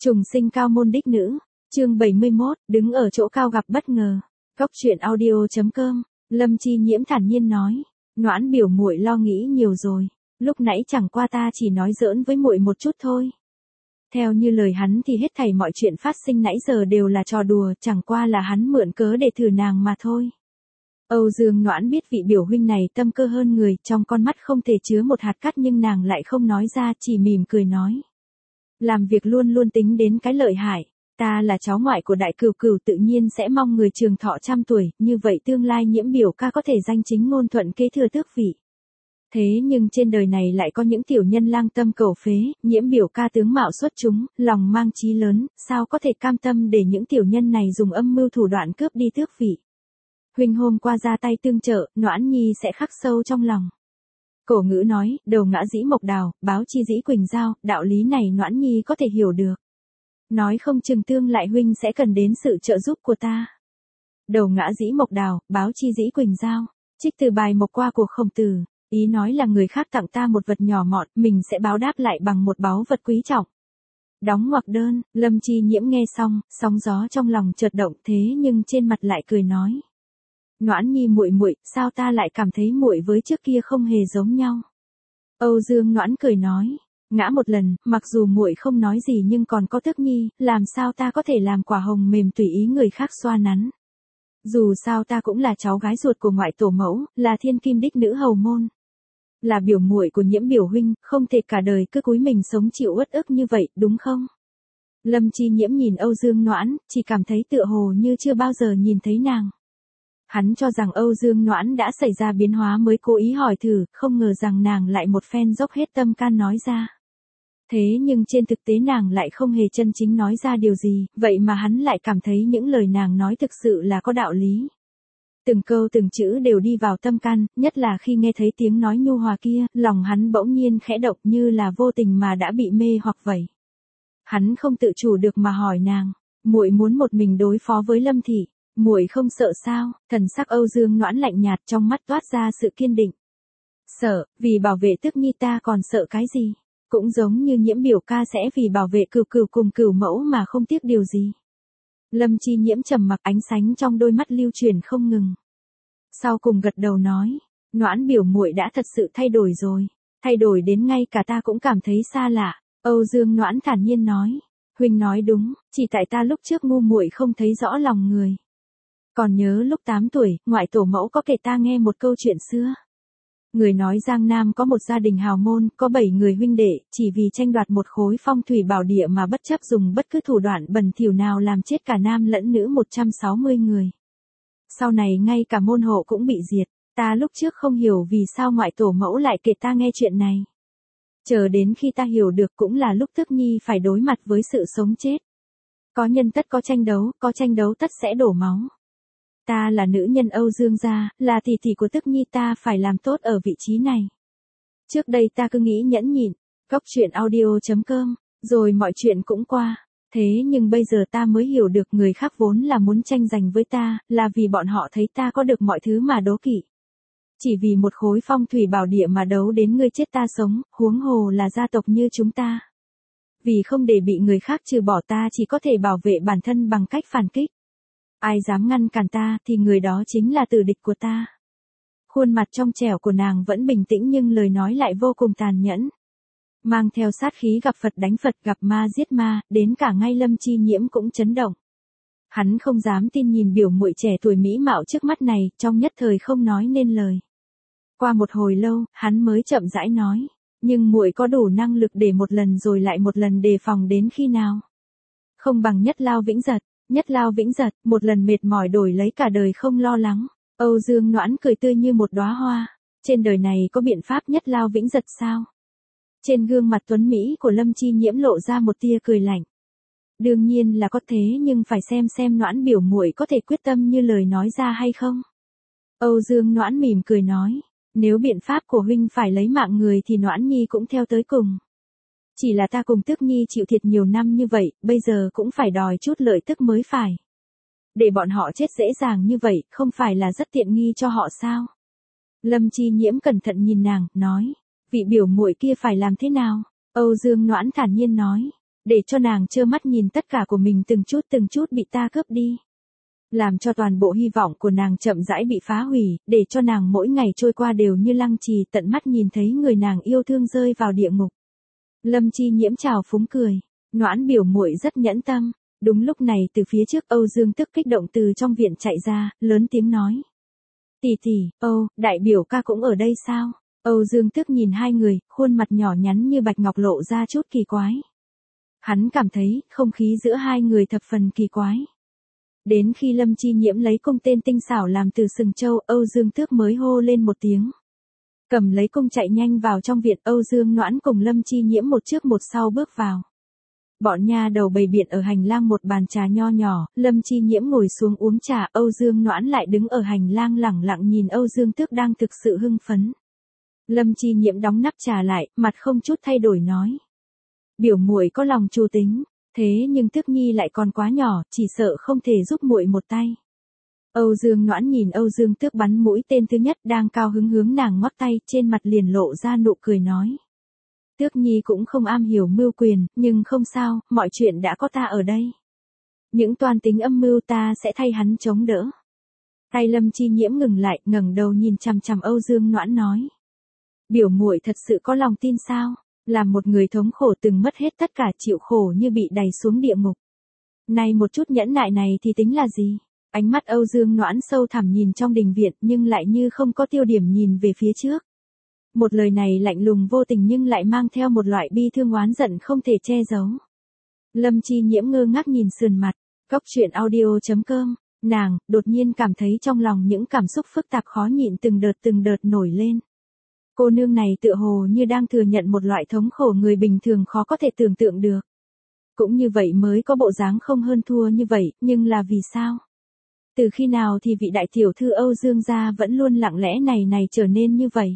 Trùng sinh cao môn đích nữ, chương 71, đứng ở chỗ cao gặp bất ngờ. Cốc truyện audio.com, Lâm Chi Nhiễm thản nhiên nói, Noãn biểu muội lo nghĩ nhiều rồi, lúc nãy chẳng qua ta chỉ nói giỡn với muội một chút thôi. Theo như lời hắn thì hết thảy mọi chuyện phát sinh nãy giờ đều là trò đùa, chẳng qua là hắn mượn cớ để thử nàng mà thôi. Âu Dương Noãn biết vị biểu huynh này tâm cơ hơn người, trong con mắt không thể chứa một hạt cát nhưng nàng lại không nói ra, chỉ mỉm cười nói. Làm việc luôn luôn tính đến cái lợi hại, ta là cháu ngoại của đại cửu cửu tự nhiên sẽ mong người trường thọ trăm tuổi, như vậy tương lai Nhiễm biểu ca có thể danh chính ngôn thuận kế thừa tước vị. Thế nhưng trên đời này lại có những tiểu nhân lang tâm cầu phế, Nhiễm biểu ca tướng mạo xuất chúng, lòng mang chí lớn, sao có thể cam tâm để những tiểu nhân này dùng âm mưu thủ đoạn cướp đi tước vị. Huynh hôm qua ra tay tương trợ, Noãn Nhi sẽ khắc sâu trong lòng. Cổ ngữ nói, đầu ngã dĩ mộc đào, báo chi dĩ quỳnh giao, đạo lý này Noãn Nhi có thể hiểu được. Nói không chừng tương lại huynh sẽ cần đến sự trợ giúp của ta. Đầu ngã dĩ mộc đào, báo chi dĩ quỳnh giao, trích từ bài mộc qua của Khổng Tử, ý nói là người khác tặng ta một vật nhỏ mọn, mình sẽ báo đáp lại bằng một báu vật quý trọng. Đóng ngoặc đơn, Lâm Chi Nhiễm nghe xong, sóng gió trong lòng chợt động thế nhưng trên mặt lại cười nói. Noãn Nhi muội muội, sao ta lại cảm thấy muội với trước kia không hề giống nhau? Âu Dương Noãn cười nói, ngã một lần, mặc dù muội không nói gì nhưng còn có Tước Nhi, làm sao ta có thể làm quả hồng mềm tùy ý người khác xoa nắn? Dù sao ta cũng là cháu gái ruột của ngoại tổ mẫu, là thiên kim đích nữ hầu môn, là biểu muội của Nhiễm biểu huynh, không thể cả đời cứ cúi mình sống chịu uất ức như vậy, đúng không? Lâm Chi Nhiễm nhìn Âu Dương Noãn, chỉ cảm thấy tựa hồ như chưa bao giờ nhìn thấy nàng. Hắn cho rằng Âu Dương Noãn đã xảy ra biến hóa mới cố ý hỏi thử, không ngờ rằng nàng lại một phen dốc hết tâm can nói ra. Thế nhưng trên thực tế nàng lại không hề chân chính nói ra điều gì, vậy mà hắn lại cảm thấy những lời nàng nói thực sự là có đạo lý. Từng câu từng chữ đều đi vào tâm can, nhất là khi nghe thấy tiếng nói nhu hòa kia, lòng hắn bỗng nhiên khẽ động như là vô tình mà đã bị mê hoặc vậy. Hắn không tự chủ được mà hỏi nàng, muội muốn một mình đối phó với Lâm thị? Muội không sợ sao? Thần sắc Âu Dương Noãn lạnh nhạt, trong mắt toát ra sự kiên định. Sợ, vì bảo vệ Tước Nhi ta còn sợ cái gì? Cũng giống như Nhiễm biểu ca sẽ vì bảo vệ cửu cửu cùng cửu mẫu mà không tiếc điều gì. Lâm Chi Nhiễm trầm mặc, ánh sáng trong đôi mắt lưu chuyển không ngừng. Sau cùng gật đầu nói, Noãn biểu muội đã thật sự thay đổi rồi, thay đổi đến ngay cả ta cũng cảm thấy xa lạ. Âu Dương Noãn thản nhiên nói, huynh nói đúng, chỉ tại ta lúc trước ngu muội không thấy rõ lòng người. Còn nhớ lúc 8 tuổi, ngoại tổ mẫu có kể ta nghe một câu chuyện xưa. Người nói Giang Nam có một gia đình hào môn, có 7 người huynh đệ, chỉ vì tranh đoạt một khối phong thủy bảo địa mà bất chấp dùng bất cứ thủ đoạn bẩn thỉu nào làm chết cả nam lẫn nữ 160 người. Sau này ngay cả môn hộ cũng bị diệt, ta lúc trước không hiểu vì sao ngoại tổ mẫu lại kể ta nghe chuyện này. Chờ đến khi ta hiểu được cũng là lúc Tước Nhi phải đối mặt với sự sống chết. Có nhân tất có tranh đấu tất sẽ đổ máu. Ta là nữ nhân Âu Dương gia, là tỷ tỷ của Tước Nhi, ta phải làm tốt ở vị trí này. Trước đây ta cứ nghĩ nhẫn nhịn, cốc truyện audio.com, rồi mọi chuyện cũng qua. Thế nhưng bây giờ ta mới hiểu được người khác vốn là muốn tranh giành với ta, là vì bọn họ thấy ta có được mọi thứ mà đố kỵ. Chỉ vì một khối phong thủy bảo địa mà đấu đến ngươi chết ta sống, huống hồ là gia tộc như chúng ta. Vì không để bị người khác trừ bỏ ta chỉ có thể bảo vệ bản thân bằng cách phản kích. Ai dám ngăn cản ta thì người đó chính là tử địch của ta. Khuôn mặt trong trẻo của nàng vẫn bình tĩnh nhưng lời nói lại vô cùng tàn nhẫn. Mang theo sát khí gặp Phật đánh Phật, gặp ma giết ma, đến cả ngay Lâm Chi Nhiễm cũng chấn động. Hắn không dám tin nhìn biểu muội trẻ tuổi mỹ mạo trước mắt này, trong nhất thời không nói nên lời. Qua một hồi lâu, hắn mới chậm rãi nói, nhưng muội có đủ năng lực để một lần rồi lại một lần đề phòng đến khi nào? Không bằng Nhất Lao Vĩnh Giật. Nhất Lao Vĩnh Giật, một lần mệt mỏi đổi lấy cả đời không lo lắng. Âu Dương Noãn cười tươi như một đóa hoa. Trên đời này có biện pháp Nhất Lao Vĩnh Giật sao? Trên gương mặt tuấn Mỹ của Lâm Chi Nhiễm lộ ra một tia cười lạnh. Đương nhiên là có thế nhưng phải xem Noãn biểu muội có thể quyết tâm như lời nói ra hay không. Âu Dương Noãn mỉm cười nói, nếu biện pháp của huynh phải lấy mạng người thì Noãn Nhi cũng theo tới cùng. Chỉ là ta cùng Tước Nhi chịu thiệt nhiều năm như vậy, bây giờ cũng phải đòi chút lợi tức mới phải. Để bọn họ chết dễ dàng như vậy, không phải là rất tiện nghi cho họ sao? Lâm Chi Nhiễm cẩn thận nhìn nàng, nói, vị biểu muội kia phải làm thế nào? Âu Dương Noãn thản nhiên nói, để cho nàng trơ mắt nhìn tất cả của mình từng chút bị ta cướp đi. Làm cho toàn bộ hy vọng của nàng chậm rãi bị phá hủy, để cho nàng mỗi ngày trôi qua đều như lăng trì tận mắt nhìn thấy người nàng yêu thương rơi vào địa ngục. Lâm Chi Nhiễm trào phúng cười, Noãn biểu muội rất nhẫn tâm. Đúng lúc này từ phía trước Âu Dương Tức kích động từ trong viện chạy ra, lớn tiếng nói. Tỷ tỷ, đại biểu ca cũng ở đây sao? Âu Dương Tức nhìn hai người, khuôn mặt nhỏ nhắn như bạch ngọc lộ ra chút kỳ quái. Hắn cảm thấy, không khí giữa hai người thập phần kỳ quái. Đến khi Lâm Chi Nhiễm lấy cung tên tinh xảo làm từ sừng châu, Âu Dương Tước mới hô lên một tiếng. Cầm lấy cung chạy nhanh vào trong viện, Âu Dương Noãn cùng Lâm Chi Nhiễm một trước một sau bước vào. Bọn nha đầu bày biện ở hành lang một bàn trà nho nhỏ, Lâm Chi Nhiễm ngồi xuống uống trà, Âu Dương Noãn lại đứng ở hành lang lẳng lặng nhìn Âu Dương Tước đang thực sự hưng phấn. Lâm Chi Nhiễm đóng nắp trà lại, mặt không chút thay đổi nói. Biểu muội có lòng chu tính, thế nhưng Tước Nhi lại còn quá nhỏ, chỉ sợ không thể giúp muội một tay. Âu Dương Noãn nhìn Âu Dương Tước bắn mũi tên thứ nhất đang cao hứng hướng nàng ngoắc tay, trên mặt liền lộ ra nụ cười nói. Tước Nhi cũng không am hiểu mưu quyền, nhưng không sao, mọi chuyện đã có ta ở đây. Những toan tính âm mưu ta sẽ thay hắn chống đỡ. Tay Lâm Chi Nhiễm ngừng lại, ngẩng đầu nhìn chằm chằm Âu Dương Noãn nói. Biểu muội thật sự có lòng tin sao? Làm một người thống khổ từng mất hết tất cả, chịu khổ như bị đày xuống địa ngục. Này một chút nhẫn nại này thì tính là gì? Ánh mắt Âu Dương Noãn sâu thẳm nhìn trong đình viện nhưng lại như không có tiêu điểm nhìn về phía trước. Một lời này lạnh lùng vô tình nhưng lại mang theo một loại bi thương oán giận không thể che giấu. Lâm Chi Nhiễm ngơ ngác nhìn sườn mặt, Cóc Truyện Audio.com, nàng đột nhiên cảm thấy trong lòng những cảm xúc phức tạp khó nhịn từng đợt nổi lên. Cô nương này tựa hồ như đang thừa nhận một loại thống khổ người bình thường khó có thể tưởng tượng được. Cũng như vậy mới có bộ dáng không hơn thua như vậy, nhưng là vì sao? Từ khi nào thì vị đại tiểu thư Âu Dương gia vẫn luôn lặng lẽ này trở nên như vậy?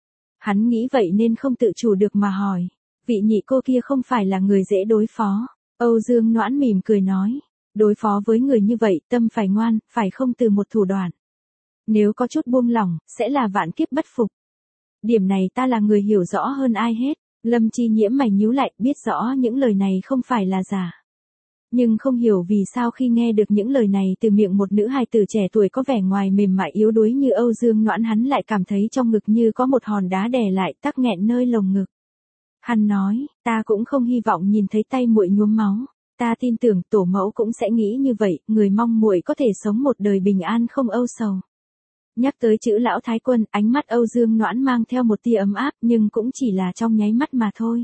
Hắn nghĩ vậy nên không tự chủ được mà hỏi. Vị nhị cô kia không phải là người dễ đối phó. Âu Dương Noãn mỉm cười nói. Đối phó với người như vậy, tâm phải ngoan, phải không từ một thủ đoạn. Nếu có chút buông lỏng, sẽ là vạn kiếp bất phục. Điểm này ta là người hiểu rõ hơn ai hết. Lâm Chi Nhiễm mày nhíu lại, biết rõ những lời này không phải là giả. Nhưng không hiểu vì sao khi nghe được những lời này từ miệng một nữ hài tử trẻ tuổi có vẻ ngoài mềm mại yếu đuối như Âu Dương Noãn, hắn lại cảm thấy trong ngực như có một hòn đá đè lại, tắc nghẹn nơi lồng ngực. Hắn nói, ta cũng không hy vọng nhìn thấy tay muội nhuốm máu. Ta tin tưởng tổ mẫu cũng sẽ nghĩ như vậy, người mong muội có thể sống một đời bình an không âu sầu. Nhắc tới chữ lão thái quân, ánh mắt Âu Dương Noãn mang theo một tia ấm áp nhưng cũng chỉ là trong nháy mắt mà thôi.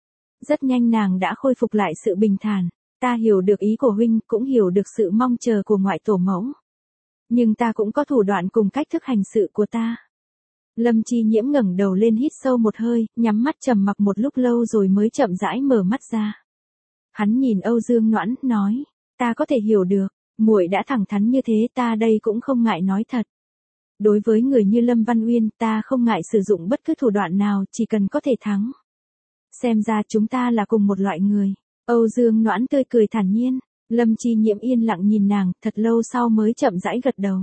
Rất nhanh nàng đã khôi phục lại sự bình thản. Ta hiểu được ý của huynh, cũng hiểu được sự mong chờ của ngoại tổ mẫu. Nhưng ta cũng có thủ đoạn cùng cách thức hành sự của ta. Lâm Chi Nhiễm ngẩng đầu lên hít sâu một hơi, nhắm mắt trầm mặc một lúc lâu rồi mới chậm rãi mở mắt ra. Hắn nhìn Âu Dương Noãn, nói, ta có thể hiểu được, muội đã thẳng thắn như thế, ta đây cũng không ngại nói thật. Đối với người như Lâm Văn Uyên, ta không ngại sử dụng bất cứ thủ đoạn nào, chỉ cần có thể thắng. Xem ra chúng ta là cùng một loại người. Âu Dương Noãn tươi cười thản nhiên, Lâm Chi Nhiễm yên lặng nhìn nàng, thật lâu sau mới chậm rãi gật đầu.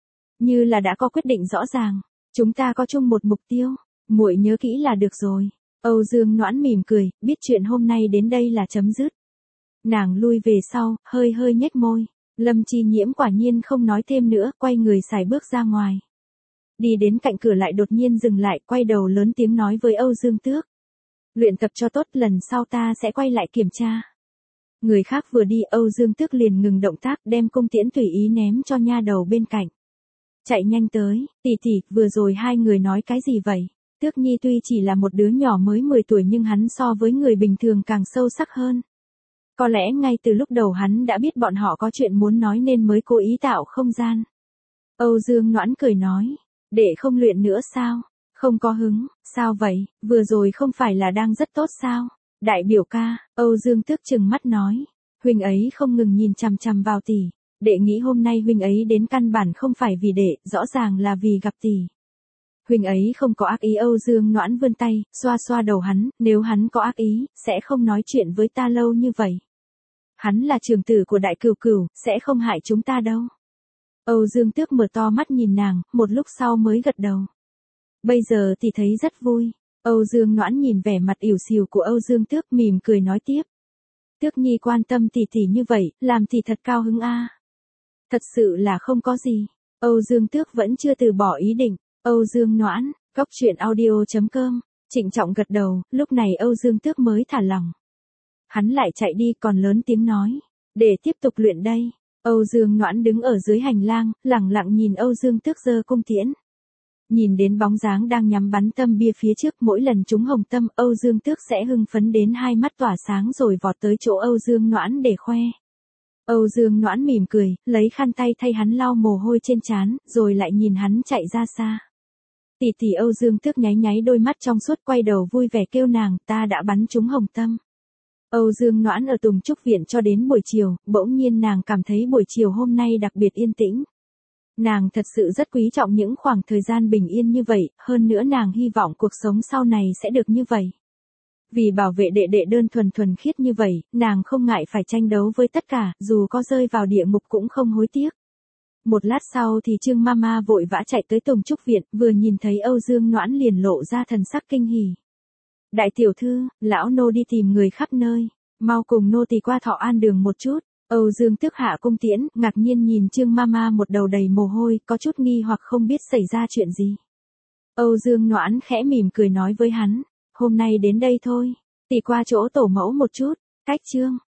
Như là đã có quyết định rõ ràng, chúng ta có chung một mục tiêu, muội nhớ kỹ là được rồi. Âu Dương Noãn mỉm cười, biết chuyện hôm nay đến đây là chấm dứt. Nàng lui về sau, hơi nhếch môi, Lâm Chi Nhiễm quả nhiên không nói thêm nữa, quay người sải bước ra ngoài. Đi đến cạnh cửa lại đột nhiên dừng lại, quay đầu lớn tiếng nói với Âu Dương Tước. Luyện tập cho tốt, lần sau ta sẽ quay lại kiểm tra. Người khác vừa đi, Âu Dương Tước liền ngừng động tác, đem cung tiễn tùy ý ném cho nha đầu bên cạnh. Chạy nhanh tới, tỷ tỷ, vừa rồi hai người nói cái gì vậy? Tước Nhi tuy chỉ là một đứa nhỏ mới 10 tuổi nhưng hắn so với người bình thường càng sâu sắc hơn. Có lẽ ngay từ lúc đầu hắn đã biết bọn họ có chuyện muốn nói nên mới cố ý tạo không gian. Âu Dương Noãn cười nói, để không luyện nữa sao? Không có hứng, sao vậy, vừa rồi không phải là đang rất tốt sao? Đại biểu ca, Âu Dương Tước trừng mắt nói, huynh ấy không ngừng nhìn chằm chằm vào tỷ, đệ nghĩ hôm nay huynh ấy đến căn bản không phải vì đệ, rõ ràng là vì gặp tỷ. Huynh ấy không có ác ý. Âu Dương Noãn vươn tay, xoa xoa đầu hắn, nếu hắn có ác ý, sẽ không nói chuyện với ta lâu như vậy. Hắn là trưởng tử của Đại Cửu Cửu, sẽ không hại chúng ta đâu. Âu Dương Tước mở to mắt nhìn nàng, một lúc sau mới gật đầu. Bây giờ thì thấy rất vui. Âu Dương Noãn nhìn vẻ mặt ỉu xìu của Âu Dương Tước mỉm cười nói tiếp. Tước Nhi quan tâm tỷ tỷ như vậy, làm tỷ thật cao hứng a. Thật sự là không có gì. Âu Dương Tước vẫn chưa từ bỏ ý định. Âu Dương Noãn, Cốc Truyện Audio.com. Trịnh trọng gật đầu, lúc này Âu Dương Tước mới thả lỏng. Hắn lại chạy đi còn lớn tiếng nói. Để tiếp tục luyện đây. Âu Dương Noãn đứng ở dưới hành lang, lẳng lặng nhìn Âu Dương Tước giơ cung tiễn. Nhìn đến bóng dáng đang nhắm bắn tâm bia phía trước, mỗi lần trúng hồng tâm, Âu Dương Tước sẽ hưng phấn đến hai mắt tỏa sáng rồi vọt tới chỗ Âu Dương Noãn để khoe. Âu Dương Noãn mỉm cười, lấy khăn tay thay hắn lau mồ hôi trên trán, rồi lại nhìn hắn chạy ra xa. Tỷ tỷ Âu Dương Tước nháy nháy đôi mắt trong suốt, quay đầu vui vẻ kêu nàng, ta đã bắn trúng hồng tâm. Âu Dương Noãn ở Tùng Trúc Viện cho đến buổi chiều, bỗng nhiên nàng cảm thấy buổi chiều hôm nay đặc biệt yên tĩnh. Nàng thật sự rất quý trọng những khoảng thời gian bình yên như vậy, hơn nữa nàng hy vọng cuộc sống sau này sẽ được như vậy. Vì bảo vệ đệ đệ đơn thuần thuần khiết như vậy, nàng không ngại phải tranh đấu với tất cả, dù có rơi vào địa ngục cũng không hối tiếc. Một lát sau thì Trương Mama vội vã chạy tới Tùng Trúc Viện, vừa nhìn thấy Âu Dương Noãn liền lộ ra thần sắc kinh hỉ. Đại tiểu thư, lão nô đi tìm người khắp nơi, mau cùng nô tỳ qua Thọ An đường một chút. Âu Dương Tước hạ cung tiễn, ngạc nhiên nhìn Trương Mama một đầu đầy mồ hôi, có chút nghi hoặc không biết xảy ra chuyện gì. Âu Dương Noãn khẽ mỉm cười nói với hắn, hôm nay đến đây thôi, tỷ qua chỗ tổ mẫu một chút. Cách Trương